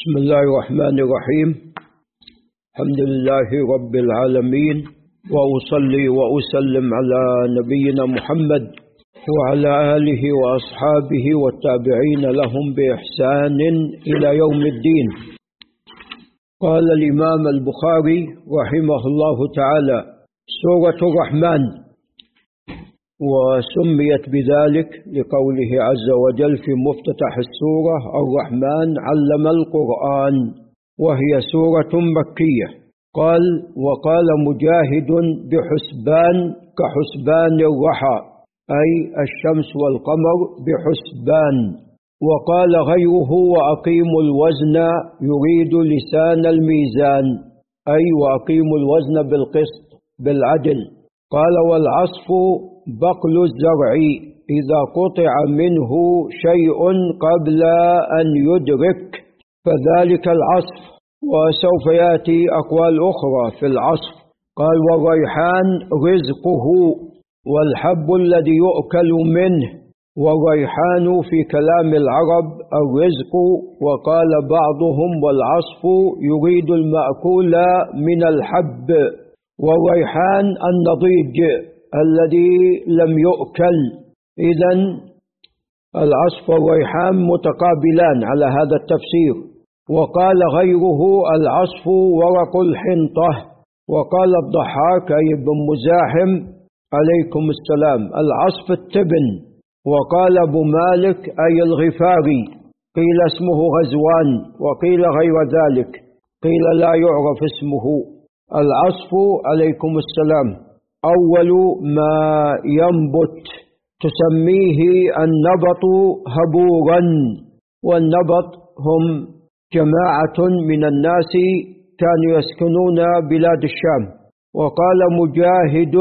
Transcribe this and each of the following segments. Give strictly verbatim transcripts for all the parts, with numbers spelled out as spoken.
بسم الله الرحمن الرحيم. الحمد لله رب العالمين، وأصلي وأسلم على نبينا محمد وعلى آله وأصحابه والتابعين لهم بإحسان إلى يوم الدين. قال الإمام البخاري رحمه الله تعالى: سورة الرحمن، وسميت بذلك لقوله عز وجل في مفتتح السورة: الرحمن علم القرآن، وهي سورة مكية. قال: وقال مجاهد بحسبان كحسبان الرحى، أي الشمس والقمر بحسبان. وقال غيره: وأقيموا الوزن يريد لسان الميزان، أي وأقيموا الوزن بالقسط بالعدل. قال: والعصف بقل الزرع إذا قطع منه شيء قبل أن يدرك فذلك العصف. وسوف يأتي أقوال أخرى في العصف. قال: والريحان رزقه، والحب الذي يؤكل منه. والريحان في كلام العرب الرزق. وقال بعضهم: والعصف يريد المأكول من الحب، والريحان النضيج الذي لم يؤكل. إذن العصف والريحان متقابلان على هذا التفسير. وقال غيره: العصف ورق الحنطة. وقال الضحاك أي بن مزاحم عليكم السلام: العصف التبن. وقال أبو مالك أي الغفاري، قيل اسمه غزوان وقيل غير ذلك، قيل لا يعرف اسمه. العصف عليكم السلام أول ما ينبت، تسميه النبط هبورا. والنبط هم جماعة من الناس كانوا يسكنون بلاد الشام. وقال مجاهد: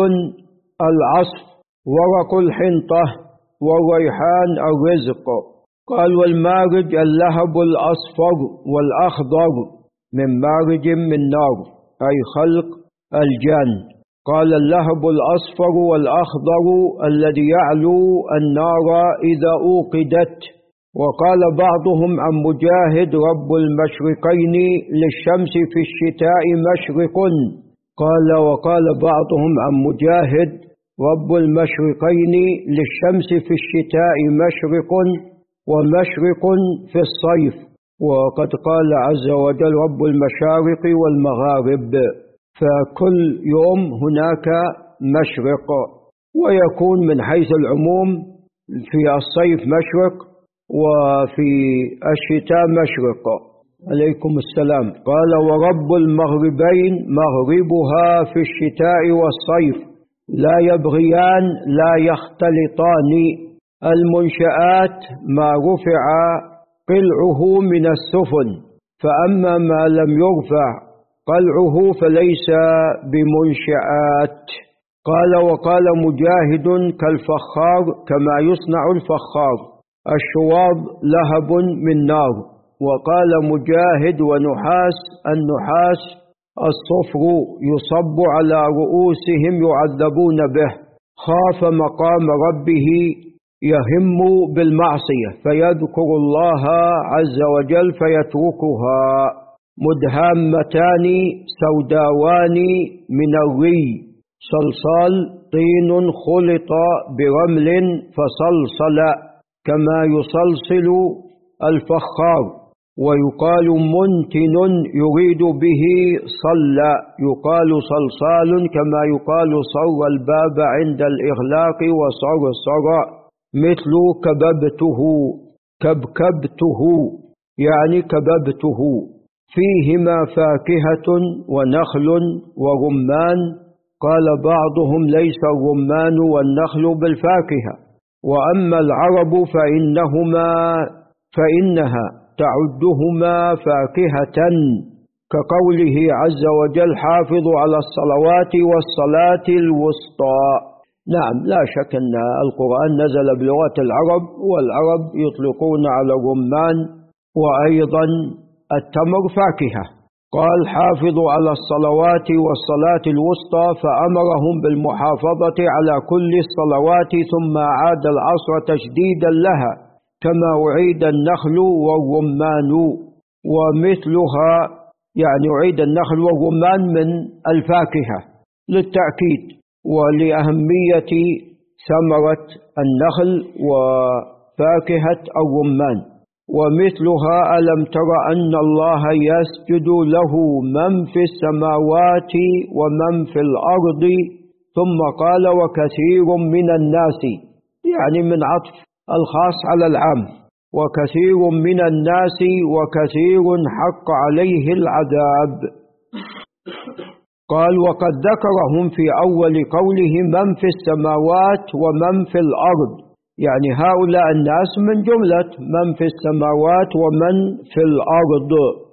العصف ورق الحنطة، والريحان الرزق. قال: والمارج اللهب الأصفر والأخضر من مارج من نار، أي خلق الجان. قال: اللهب الأصفر والأخضر الذي يعلو النار إذا أوقدت. وقال بعضهم عن مجاهد: رب المشرقين للشمس في الشتاء مشرق. قال: وقال بعضهم عن مجاهد: رب المشرقين للشمس في الشتاء مشرق، ومشرق في الصيف. وقد قال عز وجل: رب المشارق والمغارب، فكل يوم هناك مشرق. ويكون من حيث العموم في الصيف مشرق وفي الشتاء مشرق. عليكم السلام. قال: ورب المغربين مغربها في الشتاء والصيف، لا يبغيان لا يختلطان. المنشآت ما رفع قلعه من السفن، فأما ما لم يرفع قلعه فليس بمنشآت. قال: وقال مجاهد: كالفخار كما يصنع الفخار، الشواظ لهب من نار. وقال مجاهد: ونحاس النحاس الصفر يصب على رؤوسهم يعذبون به. خاف مقام ربه يهم بالمعصية فيذكر الله عز وجل فيتركها. مدهامتان سوداوان من الري، صلصال طين خلط برمل فصلصل كما يصلصل الفخار. ويقال منتن يريد به صل، يقال صلصال كما يقال صر الباب عند الإغلاق وصرصر، مثل كببته كبكبته يعني كببته. فيهما فاكهة ونخل ورمان. قال بعضهم: ليس الرمان والنخل بالفاكهة. وأما العرب فإنهما فإنها تعدهما فاكهة، كقوله عز وجل: حافظوا على الصلوات والصلاة الوسطى. نعم، لا شك أن القرآن نزل بلغة العرب، والعرب يطلقون على الرمان وأيضا التمر فاكهة. قال: حافظوا على الصلوات والصلاة الوسطى، فأمرهم بالمحافظة على كل الصلوات، ثم عاد العصر تشديدا لها، كما أعيد النخل والرمان. ومثلها يعني عيد النخل والرمان من الفاكهة للتأكيد ولأهمية ثمرة النخل وفاكهة الرمان. ومثلها ألم تر أن الله يسجد له من في السماوات ومن في الأرض ثم قال وكثير من الناس، يعني من عطف الخاص على العام، وكثير من الناس وكثير حق عليه العذاب. قال وقد ذكرهم في أول قوله من في السماوات ومن في الأرض، يعني هؤلاء الناس من جملة من في السماوات ومن في الأرض،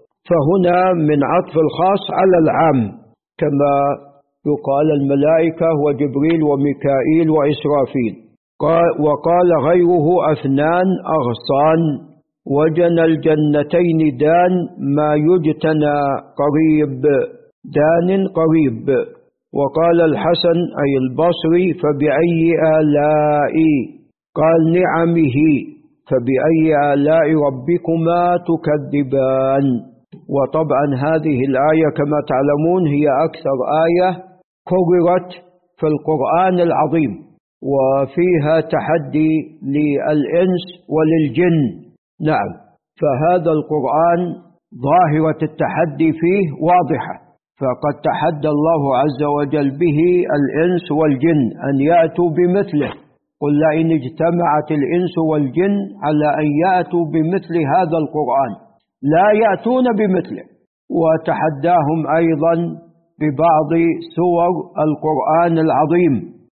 فهنا من عطف الخاص على العام، كما يقال الملائكة وجبريل وميكائيل وإسرافيل. وقال غيره أفنان أغصان وجنى الجنتين دان ما يجتنى قريب، دان قريب. وقال الحسن أي البصري فبأي آلاء، قال نعمه فبأي آلاء ربكما تكذبان. وطبعا هذه الآية كما تعلمون هي أكثر آية كررت في القرآن العظيم، وفيها تحدي للإنس وللجن. نعم، فهذا القرآن ظاهرة التحدي فيه واضحة، فقد تحدى الله عز وجل به الإنس والجن أن يأتوا بمثله. قل لئن اجتمعت الإنس والجن على أن يأتوا بمثل هذا القرآن لا يأتون بمثله. وتحداهم أيضا ببعض سور القرآن العظيم،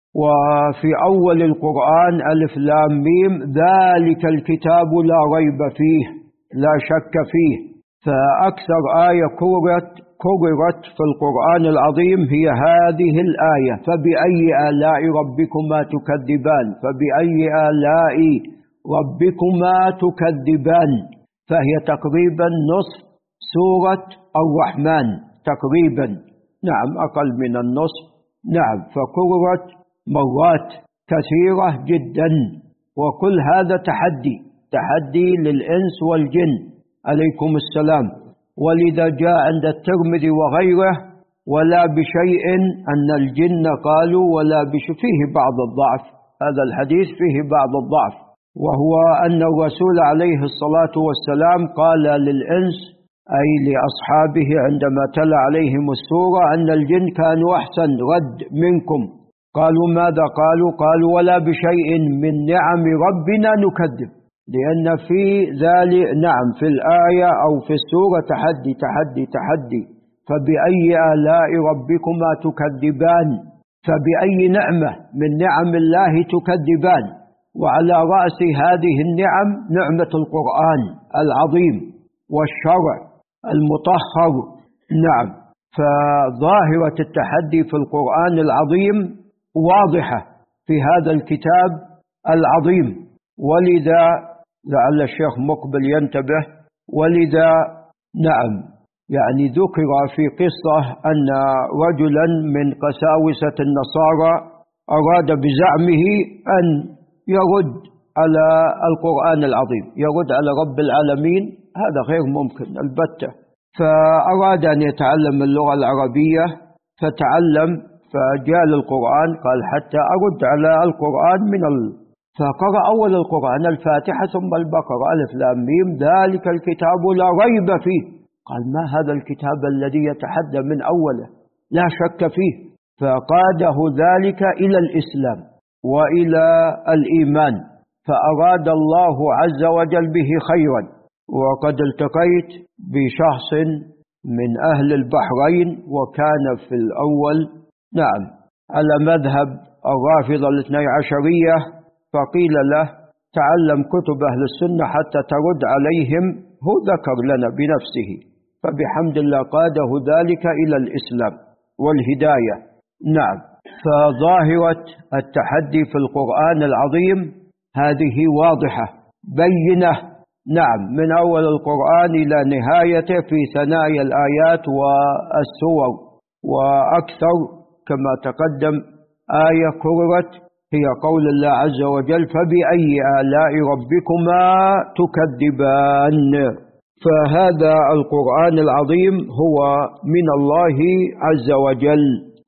وفي أول القرآن ألف لام ميم ذلك الكتاب لا ريب فيه لا شك فيه. فأكثر آية كررت كررت في القرآن العظيم هي هذه الآية فبأي آلاء ربكما تكذبان، فبأي آلاء ربكما تكذبان، فهي تقريبا نصف سورة الرحمن تقريبا، نعم أقل من النصف. نعم، فكررت مرات كثيرة جدا، وكل هذا تحدي تحدي للإنس والجن عليكم السلام. ولذا جاء عند الترمذي وغيره ولا بشيء أن الجن قالوا ولا بشيء، فيه بعض الضعف، هذا الحديث فيه بعض الضعف، وهو أن الرسول عليه الصلاة والسلام قال للإنس أي لأصحابه عندما تلا عليهم السورة أن الجن كانوا أحسن رد منكم. قالوا ماذا قالوا؟ قالوا ولا بشيء من نعم ربنا نكذب، لأن في ذلك نعم في الآية أو في السورة تحدي تحدي تحدي. فبأي آلاء ربكما تكذبان، فبأي نعمة من نعم الله تكذبان، وعلى رأس هذه النعم نعمة القرآن العظيم والشرع المطهر. نعم، فظاهرة التحدي في القرآن العظيم واضحة في هذا الكتاب العظيم. ولذا لعل الشيخ مقبل ينتبه، ولذا نعم يعني ذكر في قصة أن رجلا من قساوسة النصارى أراد بزعمه أن يرد على القرآن العظيم، يرد على رب العالمين، هذا غير ممكن البتة. فأراد أن يتعلم اللغة العربية فتعلم، فجاء للقرآن قال حتى أرد على القرآن من ال... فقرأ أول القرآن الفاتحة ثم البقرة ألف لام ميم ذلك الكتاب لا ريب فيه. قال ما هذا الكتاب الذي يتحدى من أوله لا شك فيه؟ فقاده ذلك إلى الإسلام وإلى الإيمان، فأراد الله عز وجل به خيرا. وقد التقيت بشخص من أهل البحرين وكان في الأول نعم على مذهب الرافضة الاثني عشرية، فقيل له تعلم كتب أهل السنة حتى ترد عليهم، هو ذكر لنا بنفسه، فبحمد الله قاده ذلك إلى الإسلام والهداية. نعم، فظاهرة التحدي في القرآن العظيم هذه واضحة بينة، نعم من أول القرآن إلى نهايته في ثنايا الآيات والسور، وأكثر كما تقدم آية كررت هي قول الله عز وجل فبأي آلاء ربكما تكذبان. فهذا القرآن العظيم هو من الله عز وجل.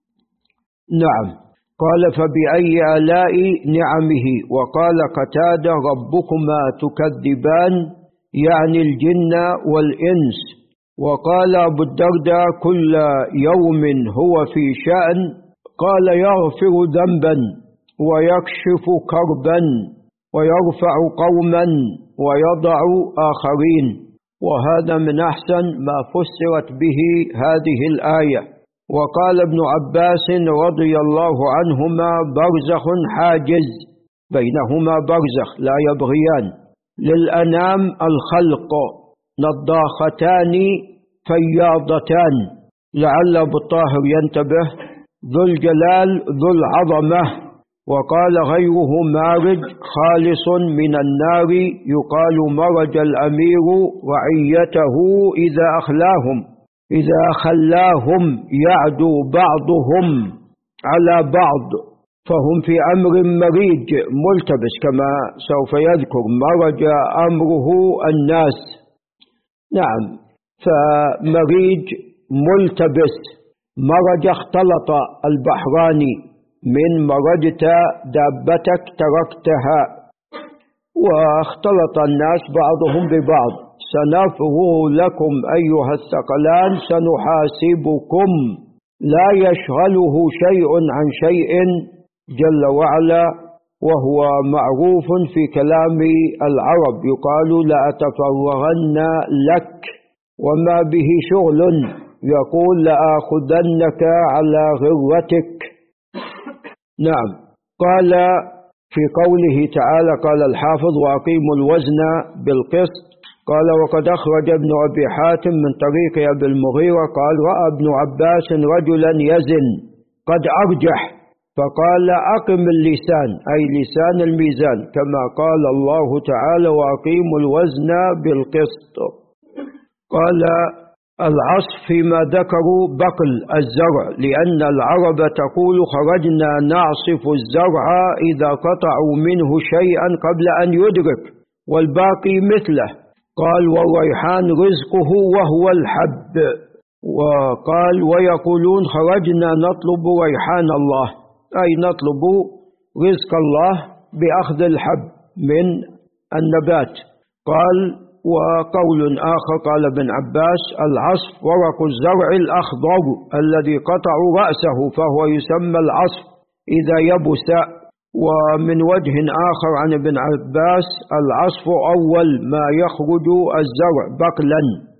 نعم. قال فبأي آلاء نعمه. وقال قتادة ربكما تكذبان، يعني الجن والإنس. وقال أبو الدرداء كل يوم هو في شأن. قال يغفر ذنبا ويكشف كربا ويرفع قوما ويضع آخرين. وهذا من أحسن ما فسرت به هذه الآية. وقال ابن عباس رضي الله عنهما برزخ حاجز، بينهما برزخ لا يبغيان، للأنام الخلق نضاختان فياضتان. لعل أبو الطاهر ينتبه، ذو الجلال ذو العظمة. وقال غيره مارج خالص من النار، يقال مرج الأمير رعيته إذا أخلاهم إذا خلاهم يعدو بعضهم على بعض، فهم في أمر مريج ملتبس كما سوف يذكر. مرج أمره الناس. نعم. فمريج ملتبس. مرج اختلط البحران، من مرجت دابتك تركتها. واختلط الناس بعضهم ببعض. سنفرغ لكم أيها الثقلان سنحاسبكم، لا يشغله شيء عن شيء جل وعلا، وهو معروف في كلام العرب. يقال لأتفرغن لك وما به شغل، يقول لآخذنك على غرتك. نعم. قال في قوله تعالى قال الحافظ وأقيموا الوزن بالقسط. قال وقد أخرج ابن أبي حاتم من طريق أبي المغيرة قال رأى ابن عباس رجلا يزن قد أرجح، فقال أقم اللسان، أي لسان الميزان، كما قال الله تعالى وأقيموا الوزن بالقسط. قال العصف فيما ذكروا بقل الزرع، لأن العرب تقول خرجنا نعصف الزرع إذا قطعوا منه شيئا قبل أن يدرك، والباقي مثله. قال والريحان رزقه وهو الحب. وقال ويقولون خرجنا نطلب ريحان الله، أي نطلب رزق الله بأخذ الحب من النبات. قال وقول آخر قال ابن عباس العصف ورق الزرع الأخضر الذي قطعوا رأسه، فهو يسمى العصف إذا يبس. ومن وجه آخر عن ابن عباس العصف أول ما يخرج الزرع بقلا.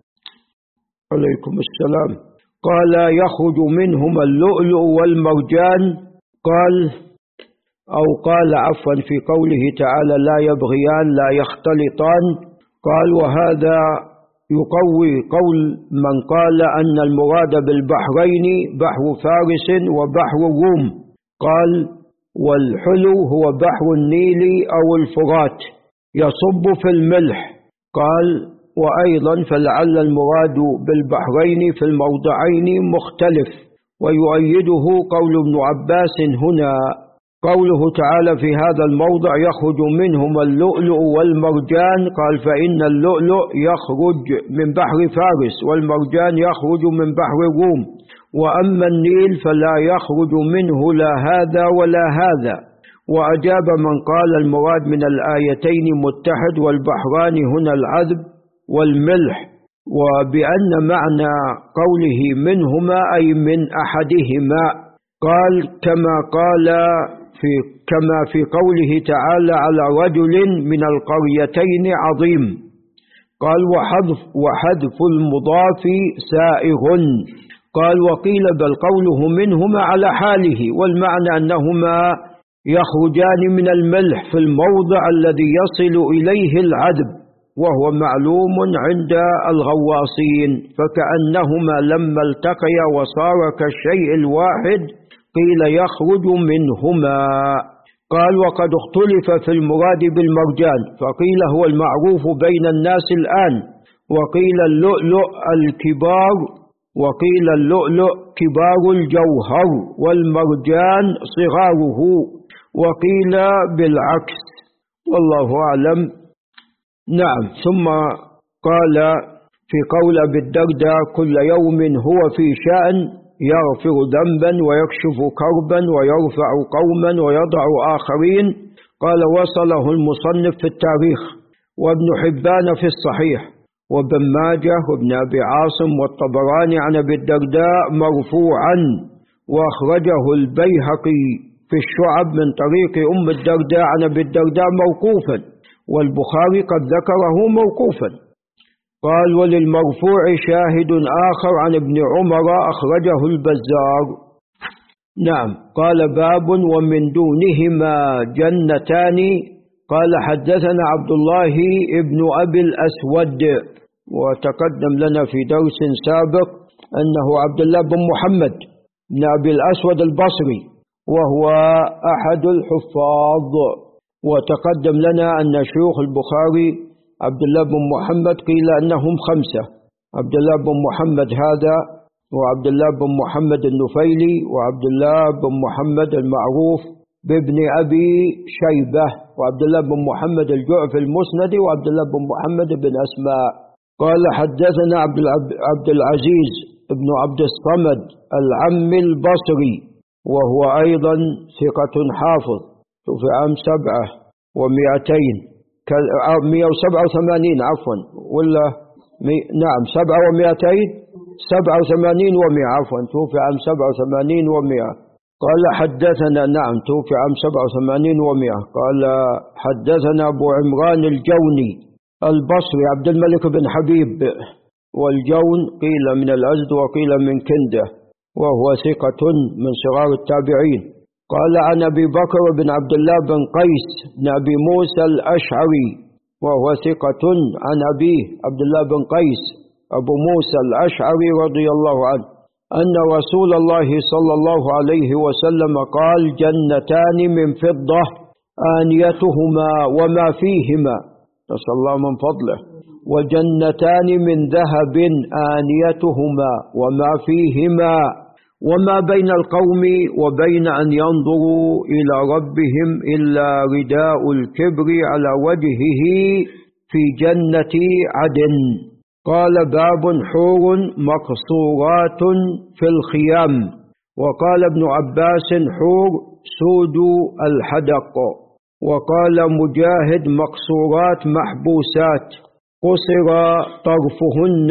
عليكم السلام. قال يخرج منهما اللؤلؤ والمرجان. قال أو قال عفوا في قوله تعالى لا يبغيان لا يختلطان. قال وهذا يقوي قول من قال أن المراد بالبحرين بحر فارس وبحر الروم. قال والحلو هو بحر النيل أو الفرات يصب في الملح. قال وأيضا فلعل المراد بالبحرين في الموضعين مختلف. ويؤيده قول ابن عباس هنا قوله تعالى في هذا الموضع يخرج منهما اللؤلؤ والمرجان. قال فإن اللؤلؤ يخرج من بحر فارس والمرجان يخرج من بحر الروم، وأما النيل فلا يخرج منه لا هذا ولا هذا. وأجاب من قال المراد من الآيتين متحد والبحران هنا العذب والملح، وبأن معنى قوله منهما أي من أحدهما. قال كما قال في كما في قوله تعالى على رجل من القريتين عظيم. قال وحذف وحذف المضاف سائغ. قال وقيل بل قوله منهما على حاله، والمعنى أنهما يخرجان من الملح في الموضع الذي يصل إليه العذب، وهو معلوم عند الغواصين، فكأنهما لما التقيا وصار كالشيء الواحد قيل يخرج منهما. قال وقد اختلف في المراد بالمرجان، فقيل هو المعروف بين الناس الآن، وقيل اللؤلؤ الكبار، وقيل اللؤلؤ كبار الجوهر والمرجان صغاره، وقيل بالعكس، والله أعلم. نعم. ثم قال في قول أبي الدرداء: كل يوم هو في شأن، يغفر ذنبا ويكشف كربا ويرفع قوما ويضع آخرين. قال: وصله المصنف في التاريخ، وابن حبان في الصحيح، وابن ماجه وابن أبي عاصم والطبراني عن أبي الدرداء مرفوعا، وأخرجه البيهقي في الشعب من طريق أم الدرداء عن أبي الدرداء موقوفا، والبخاري قد ذكره موقوفا. قال: وللمرفوع شاهد آخر عن ابن عمر أخرجه البزار. نعم. قال: باب ومن دونهما جنتان. قال: حدثنا عبد الله ابن أبي الأسود، وتقدم لنا في درس سابق أنه عبد الله بن محمد بن أبي الأسود البصري، وهو أحد الحفاظ. وتقدم لنا أن شيوخ البخاري عبد الله بن محمد قيل أنهم خمسة: عبد الله بن محمد هذا، وعبد الله بن محمد النفيلي، وعبد الله بن محمد المعروف بابن أبي شيبة، وعبد الله بن محمد الجعفي المسندي، وعبد الله بن محمد بن أسماء. قال: حدثنا عبد العزيز بن عبد الصمد العمي البصري، وهو أيضا ثقة حافظ، في عام سبعة ومئتين مئة وسبعة وثمانين عفوا ولا مي... نعم سبعة ومئتين سبعة وثمانين ومئة عفوا توفي عام سبعة وثمانين ومئة. قال: حدثنا نعم توفي عام سبعة وثمانين ومئة. قال: حدثنا أبو عمران الجوني البصري عبد الملك بن حبيب، والجون قيل من الأزد وقيل من كندة، وهو ثقة من صغار التابعين. قال: عن أبي بكر بن عبد الله بن قيس بن أبي موسى الأشعري، وهو ثقة عن أبيه عبد الله بن قيس أبو موسى الأشعري رضي الله عنه أن رسول الله صلى الله عليه وسلم قال: جنتان من فضة آنيتهما وما فيهما، نسأل الله من فضله، وجنتان من ذهب آنيتهما وما فيهما، وما بين القوم وبين أن ينظروا إلى ربهم إلا رداء الكبر على وجهه في جنة عدن. قال: باب حور مقصورات في الخيام. وقال ابن عباس: حور سود الحدق. وقال مجاهد: مقصورات محبوسات، قصر طرفهن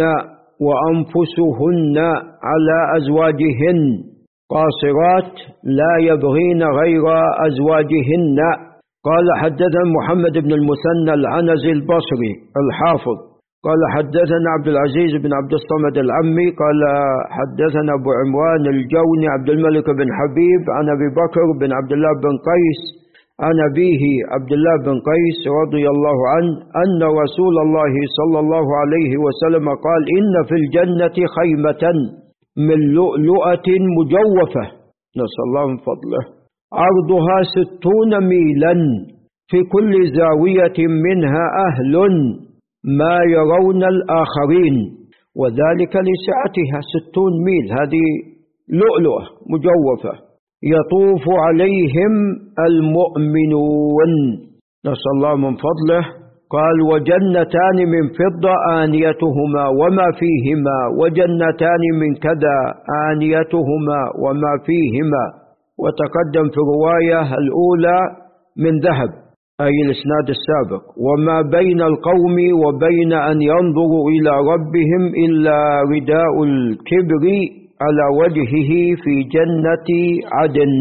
وأنفسهن على أزواجهن، قاصرات لا يبغين غير أزواجهن. قال: حدثنا محمد بن المثنى العنزي البصري الحافظ. قال: حدثنا عبد العزيز بن عبد الصمد العمي. قال: حدثنا أبو عمران الجوني عبد الملك بن حبيب عن أبي بكر بن عبد الله بن قيس عن أبيه عبد الله بن قيس رضي الله عنه أن رسول الله صلى الله عليه وسلم قال: إن في الجنة خيمة من لؤلؤة مجوفة، نسأل الله من فضله، عرضها ستون ميلا، في كل زاوية منها أهل ما يرون الآخرين، وذلك لسعتها ستون ميل. هذه لؤلؤة مجوفة يطوف عليهم المؤمنون، نسأل الله من فضله. قال: وجنتان من فضة آنيتهما وما فيهما، وجنتان من كذا آنيتهما وما فيهما. وتقدم في الرواية الأولى من ذهب، أي الإسناد السابق: وما بين القوم وبين أن ينظروا إلى ربهم إلا رداء الكبر على وجهه في جنة عدن.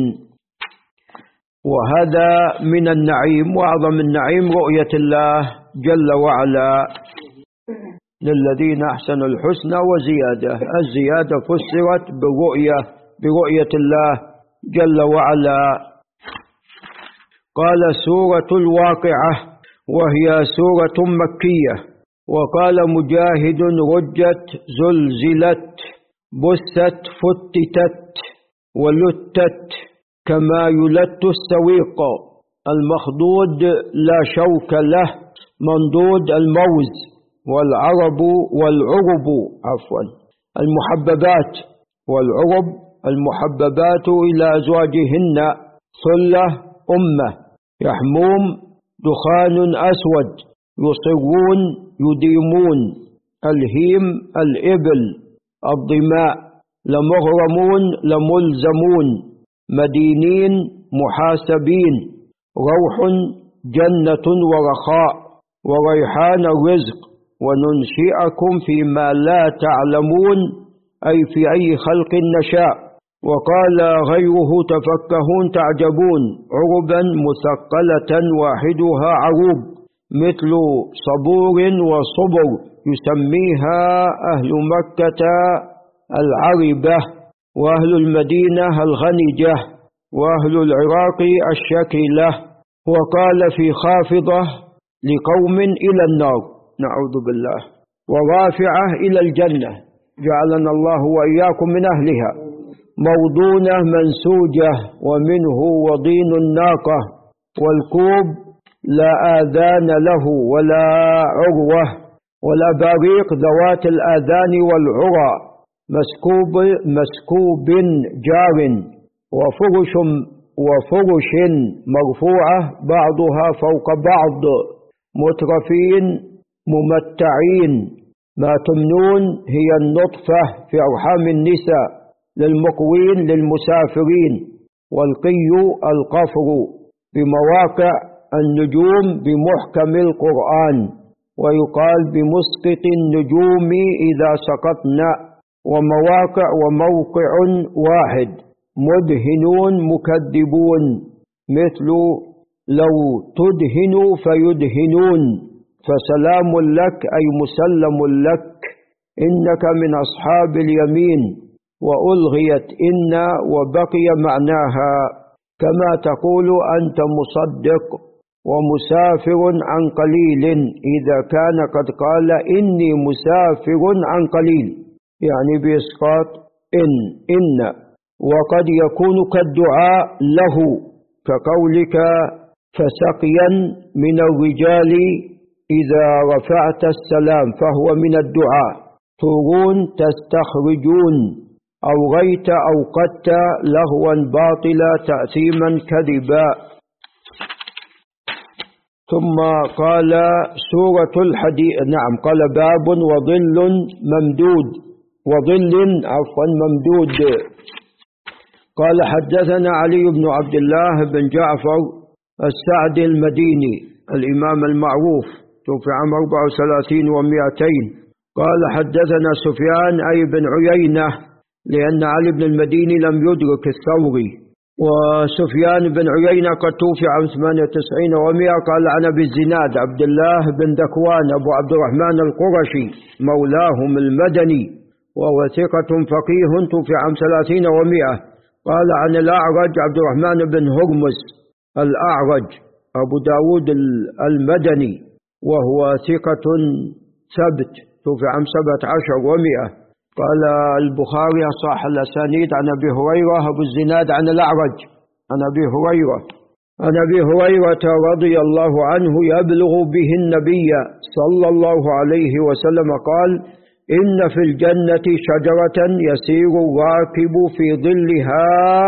وهذا من النعيم، وأعظم النعيم رؤية الله جل وعلا للذين أحسنوا الحسنى وزيادة. الزيادة فسرت برؤية برؤية الله جل وعلا. قال: سورة الواقعة، وهي سورة مكية. وقال مجاهد: رجت، زلزلت، بست، فتتت، ولتت، كما يلت السويق، المخضود لا شوك له، منضود الموز، والعرب والعرب عفوا المحببات، والعرب المحببات إلى أزواجهن، ثلة أمة، يحموم دخان أسود، يصرون يديمون، الهيم الإبل الظماء، لمغرمون لملزمون، مدينين محاسبين، روح جنة ورخاء، وريحان الرزق، وننشئكم فيما لا تعلمون، أي في أي خلق نشاء. وقال غيره تفكهون تعجبون، عربا مثقلة واحدها عروب، مثل صبور وصبر، يسميها أهل مكة العربة، وأهل المدينة الغنجة، وأهل العراق الشكلة. وقال في خافضة لقوم إلى النار، نعوذ بالله، ورافعة إلى الجنة، جعلنا الله وإياكم من أهلها، موضونة منسوجة، ومنه وضين الناقة، والكوب لا آذان له ولا عروة، والأباريق ذوات الآذان والعرى، مسكوب مسكوب جار، وفرش وفرش مرفوعة بعضها فوق بعض، مترفين ممتعين. ما تمنون هي النطفة في أرحام النساء، للمقوين للمسافرين، والقي القفر، بمواقع النجوم بمحكم القرآن، ويقال بمسقط النجوم إذا سقطنا، ومواقع وموقع واحد، مدهنون مكذبون، مثل لو تدهن فيدهنون، فسلام لك أي مسلم لك، إنك من أصحاب اليمين، وألغيت إن وبقي معناها، كما تقول أنت مصدق ومسافر عن قليل، إذا كان قد قال إني مسافر عن قليل، يعني بإسقاط إن إن. وقد يكون كالدعاء له، كقولك فسقيا من الرجال إذا رفعت السلام، فهو من الدعاء. ترون تستخرجون، أوغيت أوقدت لهوا باطلا تأثيما كذبا. ثم قال سورة الحديد، نعم، قال باب وظل ممدود، وظل عفوا ممدود. قال حدثنا علي بن عبد الله بن جعفر السعدي المديني الإمام المعروف، توفي عام أربع وثلاثين ومئتين. قال حدثنا سفيان أي بن عيينة، لأن علي بن المديني لم يدرك الثوري، وسفيان بن عيينة قد توفي عام ثمانية وتسعين ومئة. قال عن أبي الزناد عبد الله بن ذكوان أبو عبد الرحمن القرشي مولاهم المدني، وهو ثقة فقيه، توفي عام ثلاثين ومئة. قال عن الأعرج عبد الرحمن بن هرمز الأعرج أبو داود المدني، وهو ثقة ثبت، توفي عام سبعة عشر ومئة. قال البخاري صح الأسانيد عن أبي هريرة أبو الزناد عن الأعرج عن أبي هريرة عن أبي هريرة رضي الله عنه يبلغ به النبي صلى الله عليه وسلم قال: إن في الجنة شجرة يسير الراكب في ظلها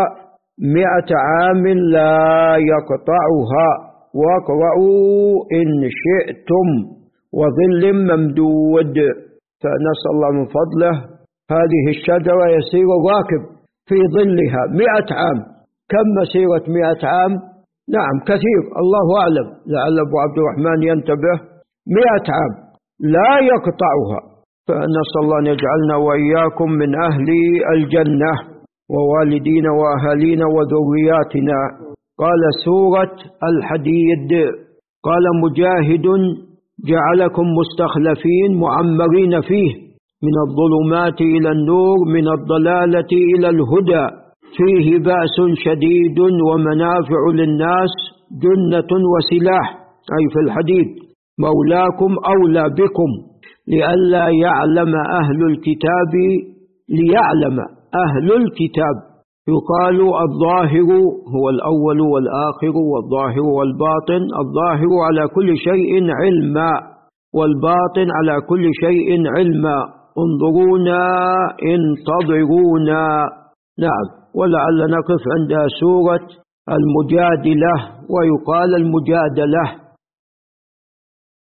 مئة عام لا يقطعها، واقرأوا إن شئتم، وظل ممدود. فنسأل الله من فضله هذه الشجرة يسير الراكب في ظلها مئة عام. كم مسيرة مئة عام؟ نعم كثير، الله أعلم، لعل أبو عبد الرحمن ينتبه. مئة عام لا يقطعها، فنسأل الله أن يجعلنا وإياكم من أهل الجنة، ووالدين وأهالينا وذرياتنا. قال سورة الحديد. قال مجاهد: جعلكم مستخلفين معمرين فيه، من الظلمات إلى النور، من الضلالة إلى الهدى، فيه بأس شديد ومنافع للناس، جنة وسلاح، أي في الحديد، مولاكم أولى بكم، لئلا يعلم أهل الكتاب ليعلم أهل الكتاب. يقال الظاهر هو الأول والآخر، والظاهر والباطن، الظاهر على كل شيء علما، والباطن على كل شيء علما. انظرونا انتظرونا. نعم، ولعل نقف عند سورة المجادلة، ويقال المجادلة.